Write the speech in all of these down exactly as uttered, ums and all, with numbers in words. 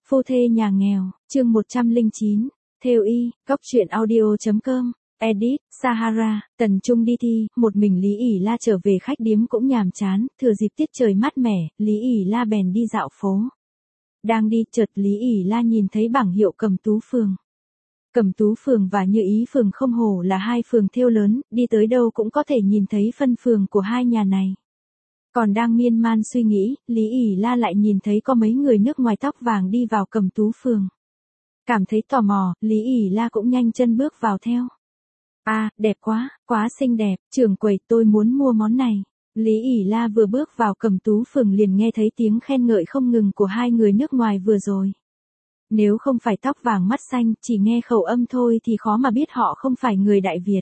Phu thê nhà nghèo, chương một trăm lẻ chín, theo y, góc truyện audio.com, edit, Sahara, Tần Trung đi thi, một mình Lý ỉ La trở về khách điếm cũng nhàm chán, thừa dịp tiết trời mát mẻ, Lý ỉ La bèn đi dạo phố. Đang đi, chợt Lý ỉ La nhìn thấy bảng hiệu Cẩm Tú Phường. Cẩm Tú Phường và Như Ý Phường không hổ là hai phường thêu lớn, đi tới đâu cũng có thể nhìn thấy phân phường của hai nhà này. Còn đang miên man suy nghĩ, Lý ỉ La lại nhìn thấy có mấy người nước ngoài tóc vàng đi vào Cẩm Tú Phường. Cảm thấy tò mò, Lý ỉ La cũng nhanh chân bước vào theo. À, đẹp quá, quá xinh đẹp, trưởng quầy tôi muốn mua món này. Lý ỉ La vừa bước vào Cẩm Tú Phường liền nghe thấy tiếng khen ngợi không ngừng của hai người nước ngoài vừa rồi. Nếu không phải tóc vàng mắt xanh, chỉ nghe khẩu âm thôi thì khó mà biết họ không phải người Đại Việt.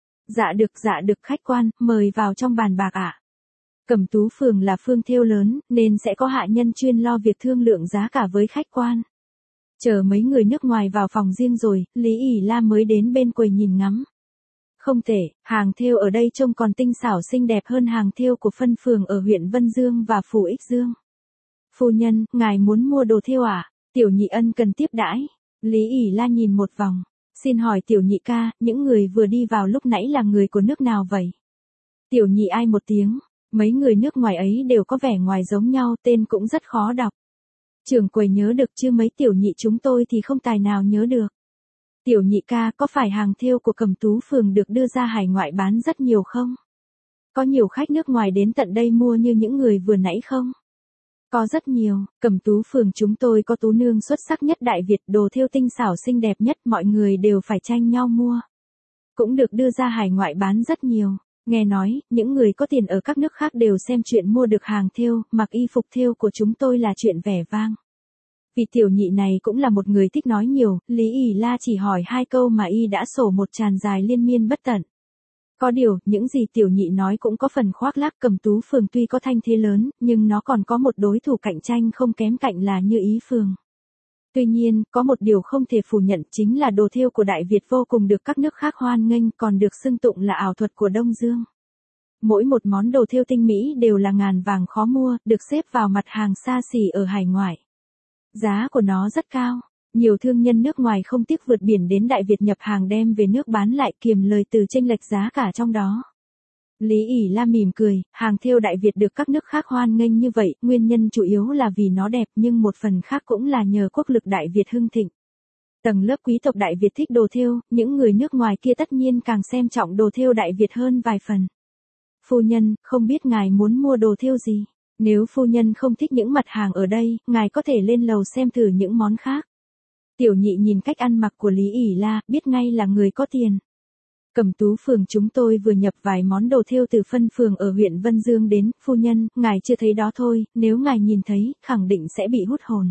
Dạ được, dạ được khách quan, mời vào trong bàn bạc ạ. À. Cẩm Tú Phường là phương thêu lớn, nên sẽ có hạ nhân chuyên lo việc thương lượng giá cả với khách quan. Chờ mấy người nước ngoài vào phòng riêng rồi, Lý ỉ La mới đến bên quầy nhìn ngắm. Không thể, hàng thêu ở đây trông còn tinh xảo xinh đẹp hơn hàng thêu của phân phường ở huyện Vân Dương và Phủ Ích Dương. Phu nhân, ngài muốn mua đồ thêu à? Tiểu nhị ân cần tiếp đãi. Lý ỉ La nhìn một vòng. Xin hỏi tiểu nhị ca, những người vừa đi vào lúc nãy là người của nước nào vậy? Tiểu nhị ai một tiếng. Mấy người nước ngoài ấy đều có vẻ ngoài giống nhau, tên cũng rất khó đọc. Trưởng quầy nhớ được chứ mấy tiểu nhị chúng tôi thì không tài nào nhớ được. Tiểu nhị ca, có phải hàng thêu của Cẩm Tú Phường được đưa ra hải ngoại bán rất nhiều không? Có nhiều khách nước ngoài đến tận đây mua như những người vừa nãy không? Có rất nhiều, Cẩm Tú Phường chúng tôi có tú nương xuất sắc nhất Đại Việt, đồ thêu tinh xảo xinh đẹp nhất, mọi người đều phải tranh nhau mua. Cũng được đưa ra hải ngoại bán rất nhiều. Nghe nói, những người có tiền ở các nước khác đều xem chuyện mua được hàng thêu, mặc y phục thêu của chúng tôi là chuyện vẻ vang. Vì tiểu nhị này cũng là một người thích nói nhiều, Lý ỉ La chỉ hỏi hai câu mà y đã sổ một tràn dài liên miên bất tận. Có điều, những gì tiểu nhị nói cũng có phần khoác lác. Cẩm Tú Phường tuy có thanh thế lớn, nhưng nó còn có một đối thủ cạnh tranh không kém cạnh là Như Ý Phường. Tuy nhiên, có một điều không thể phủ nhận chính là đồ thêu của Đại Việt vô cùng được các nước khác hoan nghênh, còn được xưng tụng là ảo thuật của Đông Dương. Mỗi một món đồ thêu tinh mỹ đều là ngàn vàng khó mua, được xếp vào mặt hàng xa xỉ ở hải ngoại. Giá của nó rất cao, nhiều thương nhân nước ngoài không tiếc vượt biển đến Đại Việt nhập hàng đem về nước bán lại kiềm lời từ chênh lệch giá cả trong đó. Lý ỉ La mỉm cười, hàng thêu Đại Việt được các nước khác hoan nghênh như vậy, nguyên nhân chủ yếu là vì nó đẹp nhưng một phần khác cũng là nhờ quốc lực Đại Việt hưng thịnh. Tầng lớp quý tộc Đại Việt thích đồ thêu, những người nước ngoài kia tất nhiên càng xem trọng đồ thêu Đại Việt hơn vài phần. Phu nhân, không biết ngài muốn mua đồ thêu gì? Nếu phu nhân không thích những mặt hàng ở đây, ngài có thể lên lầu xem thử những món khác. Tiểu nhị nhìn cách ăn mặc của Lý ỉ La, biết ngay là người có tiền. Cẩm Tú Phường chúng tôi vừa nhập vài món đồ thêu từ phân phường ở huyện Vân Dương đến, phu nhân, ngài chưa thấy đó thôi, nếu ngài nhìn thấy, khẳng định sẽ bị hút hồn.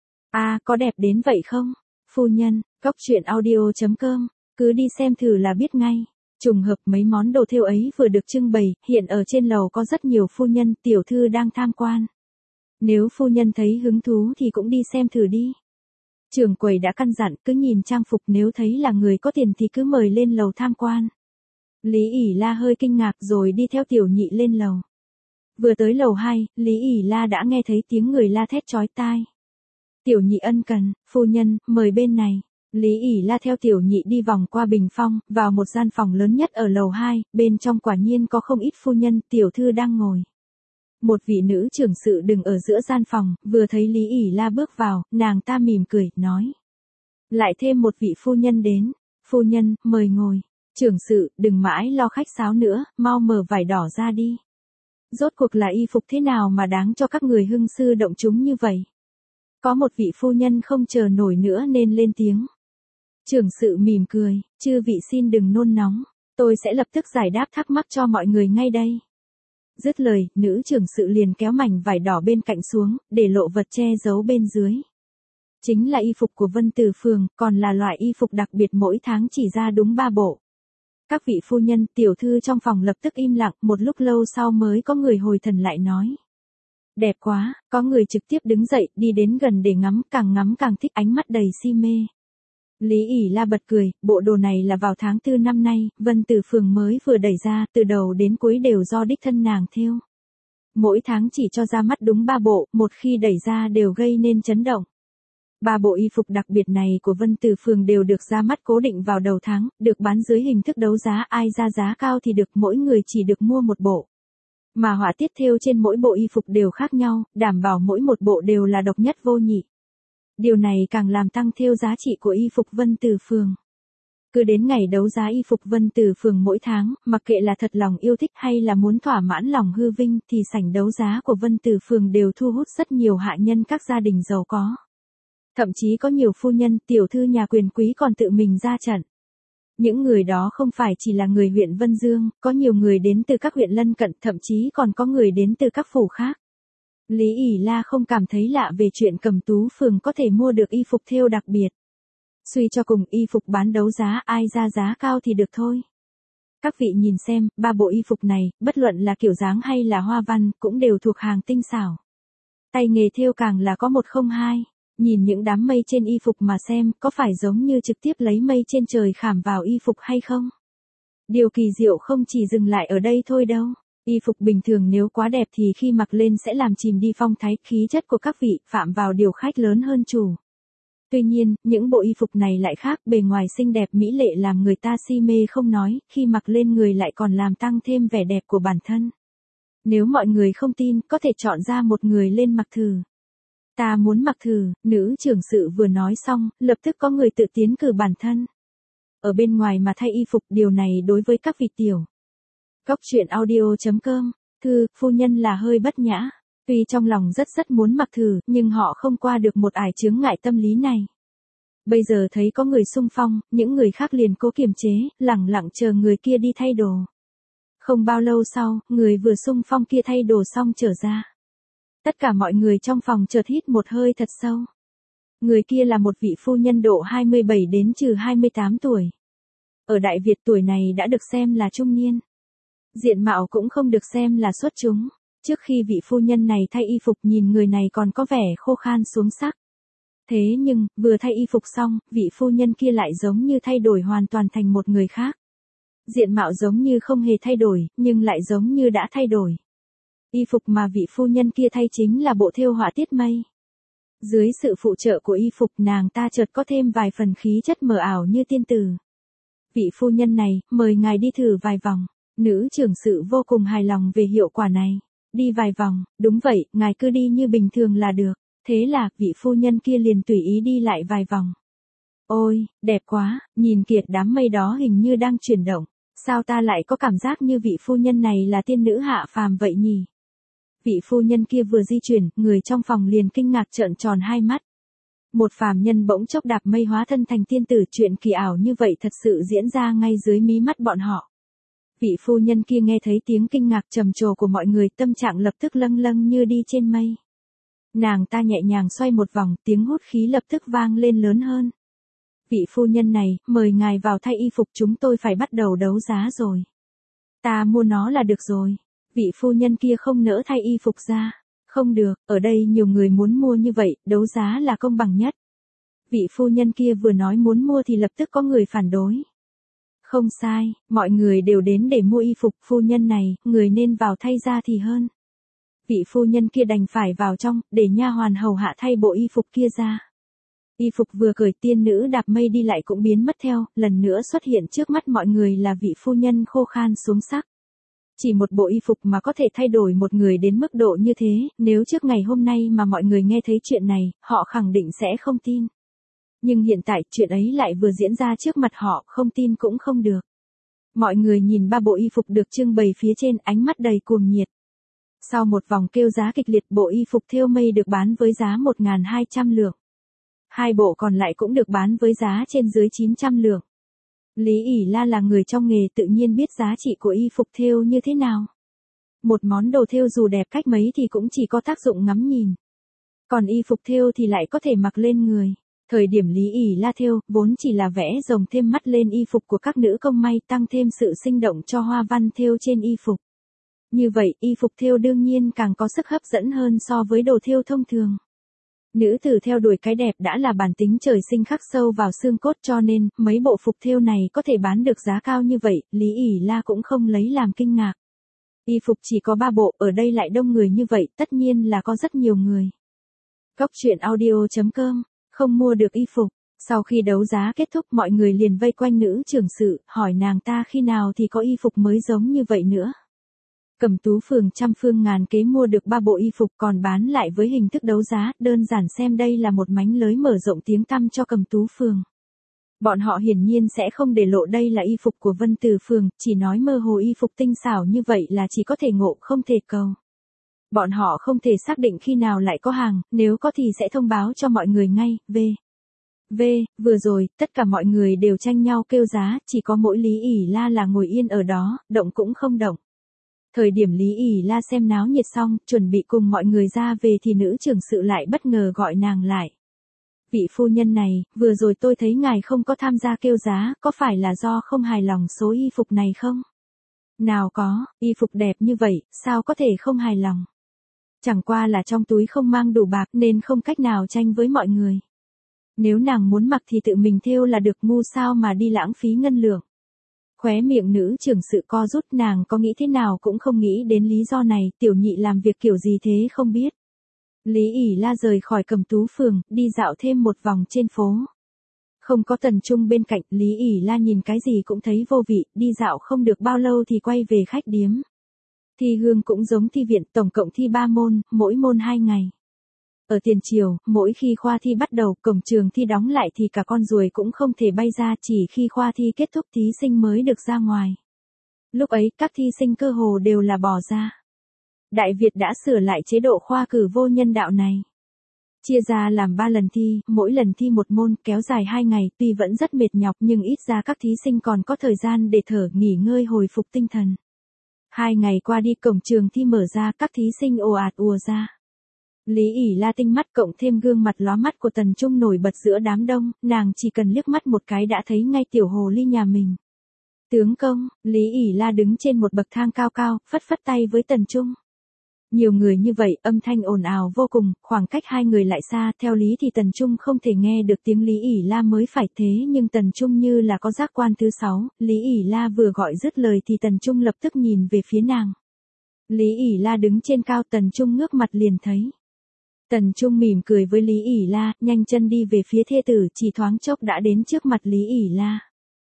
À, có đẹp đến vậy không? Phu nhân, góc truyện audio.com, cứ đi xem thử là biết ngay. Trùng hợp mấy món đồ thêu ấy vừa được trưng bày, hiện ở trên lầu có rất nhiều phu nhân, tiểu thư đang tham quan. Nếu phu nhân thấy hứng thú thì cũng đi xem thử đi. Trưởng quầy đã căn dặn, cứ nhìn trang phục, nếu thấy là người có tiền thì cứ mời lên lầu tham quan. Lý ỉ La hơi kinh ngạc rồi đi theo tiểu nhị lên lầu. Vừa tới lầu hai, Lý ỉ La đã nghe thấy tiếng người la thét chói tai. Tiểu nhị ân cần, phu nhân, mời bên này. Lý ỉ La theo tiểu nhị đi vòng qua bình phong, vào một gian phòng lớn nhất ở lầu hai, bên trong quả nhiên có không ít phu nhân, tiểu thư đang ngồi. Một vị nữ trưởng sự đứng ở giữa gian phòng, vừa thấy Lý ỉ La bước vào, nàng ta mỉm cười, nói. Lại thêm một vị phu nhân đến. Phu nhân, mời ngồi. Trưởng sự, đừng mãi lo khách sáo nữa, mau mở vải đỏ ra đi. Rốt cuộc là y phục thế nào mà đáng cho các người hưng sư động chúng như vậy? Có một vị phu nhân không chờ nổi nữa nên lên tiếng. Trưởng sự mỉm cười, chư vị xin đừng nôn nóng, tôi sẽ lập tức giải đáp thắc mắc cho mọi người ngay đây. Dứt lời, nữ trưởng sự liền kéo mảnh vải đỏ bên cạnh xuống, để lộ vật che giấu bên dưới. Chính là y phục của Vân Tử Phường, còn là loại y phục đặc biệt mỗi tháng chỉ ra đúng ba bộ. Các vị phu nhân, tiểu thư trong phòng lập tức im lặng, một lúc lâu sau mới có người hồi thần lại nói. Đẹp quá, có người trực tiếp đứng dậy, đi đến gần để ngắm, càng ngắm càng thích, ánh mắt đầy si mê. Lý ỉ La bật cười, bộ đồ này là vào tháng tư năm nay, Vân Tử Phường mới vừa đẩy ra, từ đầu đến cuối đều do đích thân nàng thêu. Mỗi tháng chỉ cho ra mắt đúng ba bộ, một khi đẩy ra đều gây nên chấn động. Ba bộ y phục đặc biệt này của Vân Tử Phường đều được ra mắt cố định vào đầu tháng, được bán dưới hình thức đấu giá, ai ra giá cao thì được, mỗi người chỉ được mua một bộ. Mà họa tiết thêu trên mỗi bộ y phục đều khác nhau, đảm bảo mỗi một bộ đều là độc nhất vô nhị. Điều này càng làm tăng thêu giá trị của y phục Vân Tử Phường. Cứ đến ngày đấu giá y phục Vân Tử Phường mỗi tháng, mặc kệ là thật lòng yêu thích hay là muốn thỏa mãn lòng hư vinh thì sảnh đấu giá của Vân Tử Phường đều thu hút rất nhiều hạ nhân các gia đình giàu có. Thậm chí có nhiều phu nhân, tiểu thư nhà quyền quý còn tự mình ra trận. Những người đó không phải chỉ là người huyện Vân Dương, có nhiều người đến từ các huyện lân cận, thậm chí còn có người đến từ các phủ khác. Lý ỷ La không cảm thấy lạ về chuyện Cẩm Tú Phường có thể mua được y phục thêu đặc biệt. Suy cho cùng, y phục bán đấu giá, ai ra giá cao thì được thôi. Các vị nhìn xem, ba bộ y phục này, bất luận là kiểu dáng hay là hoa văn, cũng đều thuộc hàng tinh xảo. Tay nghề thêu càng là có một không hai. Nhìn những đám mây trên y phục mà xem, có phải giống như trực tiếp lấy mây trên trời khảm vào y phục hay không? Điều kỳ diệu không chỉ dừng lại ở đây thôi đâu. Y phục bình thường nếu quá đẹp thì khi mặc lên sẽ làm chìm đi phong thái, khí chất của các vị, phạm vào điều khách lớn hơn chủ. Tuy nhiên, những bộ y phục này lại khác, bề ngoài xinh đẹp mỹ lệ làm người ta si mê không nói, khi mặc lên người lại còn làm tăng thêm vẻ đẹp của bản thân. Nếu mọi người không tin, có thể chọn ra một người lên mặc thử. Ta muốn mặc thử, nữ trưởng sự vừa nói xong, lập tức có người tự tiến cử bản thân. Ở bên ngoài mà thay y phục, điều này đối với các vị tiểu. Góc truyện audio chấm com, thư, phu nhân là hơi bất nhã. Tuy trong lòng rất rất muốn mặc thử, nhưng họ không qua được một ải chướng ngại tâm lý này. Bây giờ thấy có người xung phong, những người khác liền cố kiềm chế, lẳng lặng chờ người kia đi thay đồ. Không bao lâu sau, người vừa xung phong kia thay đồ xong trở ra. Tất cả mọi người trong phòng chợt hít một hơi thật sâu. Người kia là một vị phu nhân độ hai mươi bảy đến trừ hai mươi tám tuổi. Ở Đại Việt tuổi này đã được xem là trung niên. Diện mạo cũng không được xem là xuất chúng. Trước khi vị phu nhân này thay y phục, nhìn người này còn có vẻ khô khan xuống sắc. Thế nhưng, vừa thay y phục xong, vị phu nhân kia lại giống như thay đổi hoàn toàn thành một người khác. Diện mạo giống như không hề thay đổi, nhưng lại giống như đã thay đổi. Y phục mà vị phu nhân kia thay chính là bộ thêu họa tiết mây. Dưới sự phụ trợ của y phục, nàng ta chợt có thêm vài phần khí chất mờ ảo như tiên tử. Vị phu nhân này, mời ngài đi thử vài vòng. Nữ trưởng sự vô cùng hài lòng về hiệu quả này. Đi vài vòng, đúng vậy, ngài cứ đi như bình thường là được. Thế là, vị phu nhân kia liền tùy ý đi lại vài vòng. Ôi, đẹp quá, nhìn kìa, đám mây đó hình như đang chuyển động. Sao ta lại có cảm giác như vị phu nhân này là tiên nữ hạ phàm vậy nhỉ? Vị phu nhân kia vừa di chuyển, người trong phòng liền kinh ngạc trợn tròn hai mắt. Một phàm nhân bỗng chốc đạp mây hóa thân thành tiên tử, chuyện kỳ ảo như vậy thật sự diễn ra ngay dưới mí mắt bọn họ. Vị phu nhân kia nghe thấy tiếng kinh ngạc trầm trồ của mọi người, tâm trạng lập tức lâng lâng như đi trên mây. Nàng ta nhẹ nhàng xoay một vòng, tiếng hút khí lập tức vang lên lớn hơn. Vị phu nhân này, mời ngài vào thay y phục, chúng tôi phải bắt đầu đấu giá rồi. Ta mua nó là được rồi. Vị phu nhân kia không nỡ thay y phục ra. Không được, ở đây nhiều người muốn mua như vậy, đấu giá là công bằng nhất. Vị phu nhân kia vừa nói muốn mua thì lập tức có người phản đối. Không sai, mọi người đều đến để mua y phục, phu nhân này, người nên vào thay ra thì hơn. Vị phu nhân kia đành phải vào trong, để nha hoàn hầu hạ thay bộ y phục kia ra. Y phục vừa cởi, tiên nữ đạp mây đi lại cũng biến mất theo, lần nữa xuất hiện trước mắt mọi người là vị phu nhân khô khan xuống sắc. Chỉ một bộ y phục mà có thể thay đổi một người đến mức độ như thế, nếu trước ngày hôm nay mà mọi người nghe thấy chuyện này, họ khẳng định sẽ không tin. Nhưng hiện tại, chuyện ấy lại vừa diễn ra trước mặt họ, không tin cũng không được. Mọi người nhìn ba bộ y phục được trưng bày phía trên, ánh mắt đầy cuồng nhiệt. Sau một vòng kêu giá kịch liệt, bộ y phục thêu mây được bán với giá một nghìn hai trăm lượng. Hai bộ còn lại cũng được bán với giá trên dưới chín trăm lượng. Lý ỷ La là người trong nghề, tự nhiên biết giá trị của y phục thêu như thế nào. Một món đồ thêu dù đẹp cách mấy thì cũng chỉ có tác dụng ngắm nhìn. Còn y phục thêu thì lại có thể mặc lên người. Thời điểm Lý ỷ La thêu, vốn chỉ là vẽ rồng thêm mắt lên y phục của các nữ công may, tăng thêm sự sinh động cho hoa văn thêu trên y phục. Như vậy, y phục thêu đương nhiên càng có sức hấp dẫn hơn so với đồ thêu thông thường. Nữ tử theo đuổi cái đẹp đã là bản tính trời sinh khắc sâu vào xương cốt, cho nên, mấy bộ phục thêu này có thể bán được giá cao như vậy, Lý ỷ La cũng không lấy làm kinh ngạc. Y phục chỉ có ba bộ, ở đây lại đông người như vậy, tất nhiên là có rất nhiều người. Góc truyện audio chấm com không mua được y phục. Sau khi đấu giá kết thúc mọi người liền vây quanh nữ trưởng sự, hỏi nàng ta khi nào thì có y phục mới giống như vậy nữa. Cẩm Tú Phường trăm phương ngàn kế mua được ba bộ y phục còn bán lại với hình thức đấu giá, đơn giản xem đây là một mánh lới mở rộng tiếng tăm cho Cẩm Tú Phường. Bọn họ hiển nhiên sẽ không để lộ đây là y phục của Vân Từ Phường, chỉ nói mơ hồ y phục tinh xảo như vậy là chỉ có thể ngộ không thể cầu. Bọn họ không thể xác định khi nào lại có hàng, nếu có thì sẽ thông báo cho mọi người ngay, v. V, vừa rồi, tất cả mọi người đều tranh nhau kêu giá, chỉ có mỗi Lý ỉ La là ngồi yên ở đó, động cũng không động. Thời điểm Lý ỉ La xem náo nhiệt xong, chuẩn bị cùng mọi người ra về thì nữ trưởng sự lại bất ngờ gọi nàng lại. Vị phu nhân này, vừa rồi tôi thấy ngài không có tham gia kêu giá, có phải là do không hài lòng số y phục này không? Nào có, y phục đẹp như vậy, sao có thể không hài lòng? Chẳng qua là trong túi không mang đủ bạc nên không cách nào tranh với mọi người. Nếu nàng muốn mặc thì tự mình thêu là được, ngu sao mà đi lãng phí ngân lượng. Khóe miệng nữ trưởng sự co rút, nàng có nghĩ thế nào cũng không nghĩ đến lý do này, tiểu nhị làm việc kiểu gì thế không biết. Lý ỉ La rời khỏi Cẩm Tú Phường, đi dạo thêm một vòng trên phố. Không có Tần Trung bên cạnh, Lý ỉ La nhìn cái gì cũng thấy vô vị, đi dạo không được bao lâu thì quay về khách điếm. Thi hương cũng giống thi viện, tổng cộng thi ba môn, mỗi môn hai ngày. Ở tiền triều, mỗi khi khoa thi bắt đầu, cổng trường thi đóng lại thì cả con ruồi cũng không thể bay ra, chỉ khi khoa thi kết thúc thí sinh mới được ra ngoài. Lúc ấy, các thi sinh cơ hồ đều là bò ra. Đại Việt đã sửa lại chế độ khoa cử vô nhân đạo này. Chia ra làm ba lần thi, mỗi lần thi một môn, kéo dài hai ngày, tuy vẫn rất mệt nhọc nhưng ít ra các thí sinh còn có thời gian để thở, nghỉ ngơi hồi phục tinh thần. Hai ngày qua đi, cổng trường thi mở ra, các thí sinh ồ ạt ùa ra. Lý ỉ La tinh mắt cộng thêm gương mặt lóa mắt của Tần Trung nổi bật giữa đám đông, nàng chỉ cần liếc mắt một cái đã thấy ngay tiểu hồ ly nhà mình. Tướng công, Lý ỉ La đứng trên một bậc thang cao cao, phất phất tay với Tần Trung. Nhiều người như vậy, âm thanh ồn ào vô cùng, khoảng cách hai người lại xa, theo lý thì Tần Trung không thể nghe được tiếng Lý ỉ La mới phải, thế nhưng Tần Trung như là có giác quan thứ sáu, Lý ỉ La vừa gọi dứt lời thì Tần Trung lập tức nhìn về phía nàng. Lý ỉ La đứng trên cao, Tần Trung ngước mặt liền thấy. Tần Trung mỉm cười với Lý ỉ La, nhanh chân đi về phía thê tử, chỉ thoáng chốc đã đến trước mặt Lý ỉ La.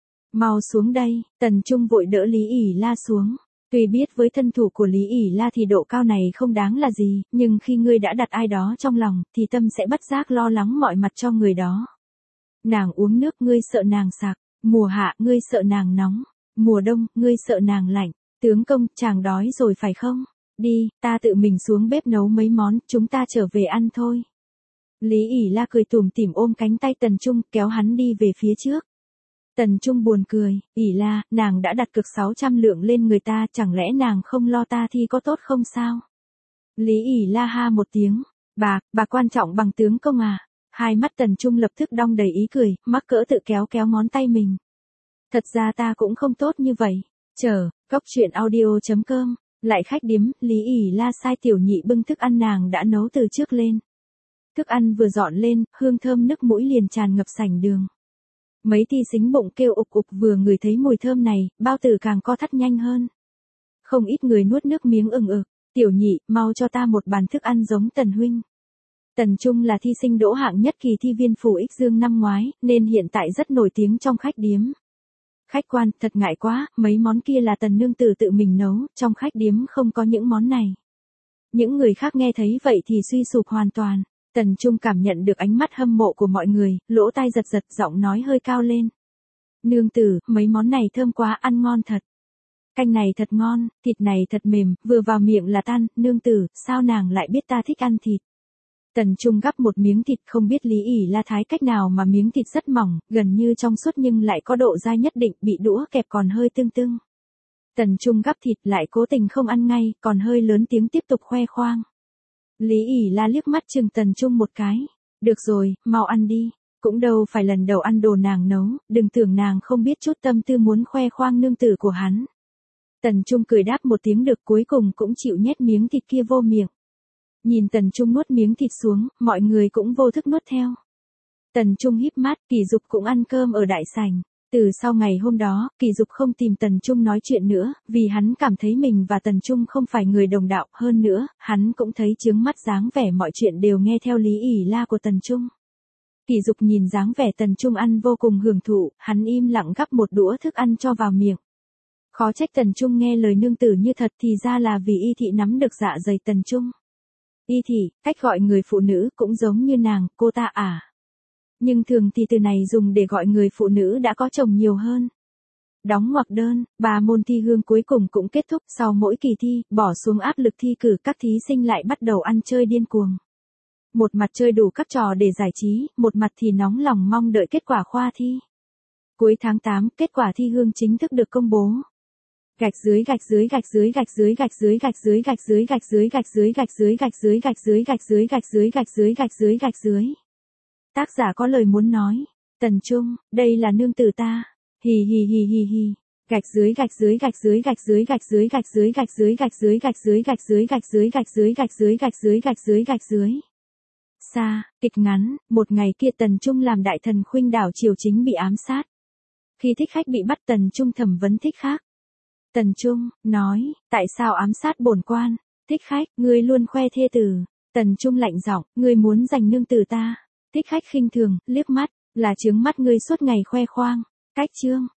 Mau xuống đây, Tần Trung vội đỡ Lý ỉ La xuống. Tuy biết với thân thủ của Lý ỉ La thì độ cao này không đáng là gì, nhưng khi ngươi đã đặt ai đó trong lòng, thì tâm sẽ bất giác lo lắng mọi mặt cho người đó. Nàng uống nước, ngươi sợ nàng sặc, mùa hạ ngươi sợ nàng nóng, mùa đông ngươi sợ nàng lạnh. Tướng công, chàng đói rồi phải không? Đi, ta tự mình xuống bếp nấu mấy món, chúng ta trở về ăn thôi. Lý ỉ La cười tủm tỉm ôm cánh tay Tần Trung, kéo hắn đi về phía trước. Tần Trung buồn cười, ỉ La, nàng đã đặt cược sáu trăm lượng lên người ta, chẳng lẽ nàng không lo ta thi có tốt không sao? Lý ỉ La ha một tiếng, bà, bà quan trọng bằng tướng công à? Hai mắt Tần Trung lập tức đong đầy ý cười, mắc cỡ tự kéo kéo ngón tay mình. Thật ra ta cũng không tốt như vậy. Chờ, góc truyện audio chấm com. Lại khách điếm, Lý ỉ La sai tiểu nhị bưng thức ăn nàng đã nấu từ trước lên. Thức ăn vừa dọn lên, hương thơm nức mũi liền tràn ngập sảnh đường. Mấy thi sinh bụng kêu ục ục, vừa ngửi thấy mùi thơm này, bao tử càng co thắt nhanh hơn. Không ít người nuốt nước miếng ừng ực, tiểu nhị, mau cho ta một bàn thức ăn giống Tần huynh. Tần Trung là thi sinh đỗ hạng nhất kỳ thi viên phủ Ích Dương năm ngoái, nên hiện tại rất nổi tiếng trong khách điếm. Khách quan, thật ngại quá, mấy món kia là Tần nương tử tự mình nấu, trong khách điếm không có những món này. Những người khác nghe thấy vậy thì suy sụp hoàn toàn. Tần Trung cảm nhận được ánh mắt hâm mộ của mọi người, lỗ tai giật giật, giọng nói hơi cao lên. Nương tử, mấy món này thơm quá, ăn ngon thật. Canh này thật ngon, thịt này thật mềm, vừa vào miệng là tan, nương tử, sao nàng lại biết ta thích ăn thịt. Tần Trung gắp một miếng thịt, không biết Lý ỉ La thái cách nào mà miếng thịt rất mỏng, gần như trong suốt nhưng lại có độ dai nhất định, bị đũa kẹp còn hơi tưng tưng. Tần Trung gắp thịt lại cố tình không ăn ngay, còn hơi lớn tiếng tiếp tục khoe khoang. Lý ỉ La liếc mắt chừng Tần Trung một cái. Được rồi, mau ăn đi. Cũng đâu phải lần đầu ăn đồ nàng nấu, đừng tưởng nàng không biết chút tâm tư muốn khoe khoang nương tử của hắn. Tần Trung cười đáp một tiếng được, cuối cùng cũng chịu nhét miếng thịt kia vô miệng. Nhìn Tần Trung nuốt miếng thịt xuống, mọi người cũng vô thức nuốt theo. Tần Trung híp mắt, Kỳ Dục cũng ăn cơm ở đại sảnh. Từ sau ngày hôm đó, Kỳ Dục không tìm Tần Trung nói chuyện nữa, vì hắn cảm thấy mình và Tần Trung không phải người đồng đạo, hơn nữa, hắn cũng thấy chướng mắt dáng vẻ mọi chuyện đều nghe theo Lý ỉ La của Tần Trung. Kỳ Dục nhìn dáng vẻ Tần Trung ăn vô cùng hưởng thụ, hắn im lặng gắp một đũa thức ăn cho vào miệng. Khó trách Tần Trung nghe lời nương tử như thật thì ra là vì Y Thị nắm được dạ dày Tần Trung. Y Thị, cách gọi người phụ nữ cũng giống như nàng, cô ta à. Nhưng thường thì từ này dùng để gọi người phụ nữ đã có chồng nhiều hơn. Đóng ngoặc đơn, ba môn thi hương cuối cùng cũng kết thúc. Sau mỗi kỳ thi, bỏ xuống áp lực thi cử, các thí sinh lại bắt đầu ăn chơi điên cuồng. Một mặt chơi đủ các trò để giải trí, một mặt thì nóng lòng mong đợi kết quả khoa thi. Cuối tháng tám, kết quả thi hương chính thức được công bố. Gạch dưới gạch dưới gạch dưới gạch dưới gạch dưới gạch dưới gạch dưới gạch dưới gạch dưới gạch dưới gạch dưới gạch dưới gạch dưới gạch dưới gạch dưới gạch dưới gạch dưới. Tác giả có lời muốn nói. Tần Trung, đây là nương tử ta. Hì hì hì hì hì. Gạch dưới gạch dưới gạch dưới gạch dưới gạch dưới gạch dưới gạch dưới gạch dưới gạch dưới gạch dưới gạch dưới gạch dưới gạch dưới gạch dưới gạch dưới gạch dưới. Sa, kịch ngắn, một ngày kia Tần Trung làm đại thần khuynh đảo triều chính bị ám sát. Khi thích khách bị bắt Tần Trung thẩm vấn thích khác. Tần Trung, nói, tại sao ám sát bổn quan? Thích khách, ngươi luôn khoe thê tử. Tần Trung lạnh giọng, ngươi muốn giành nương tử ta. Thích khách khinh thường, liếc mắt, là trướng mắt ngươi suốt ngày khoe khoang. Cách chương.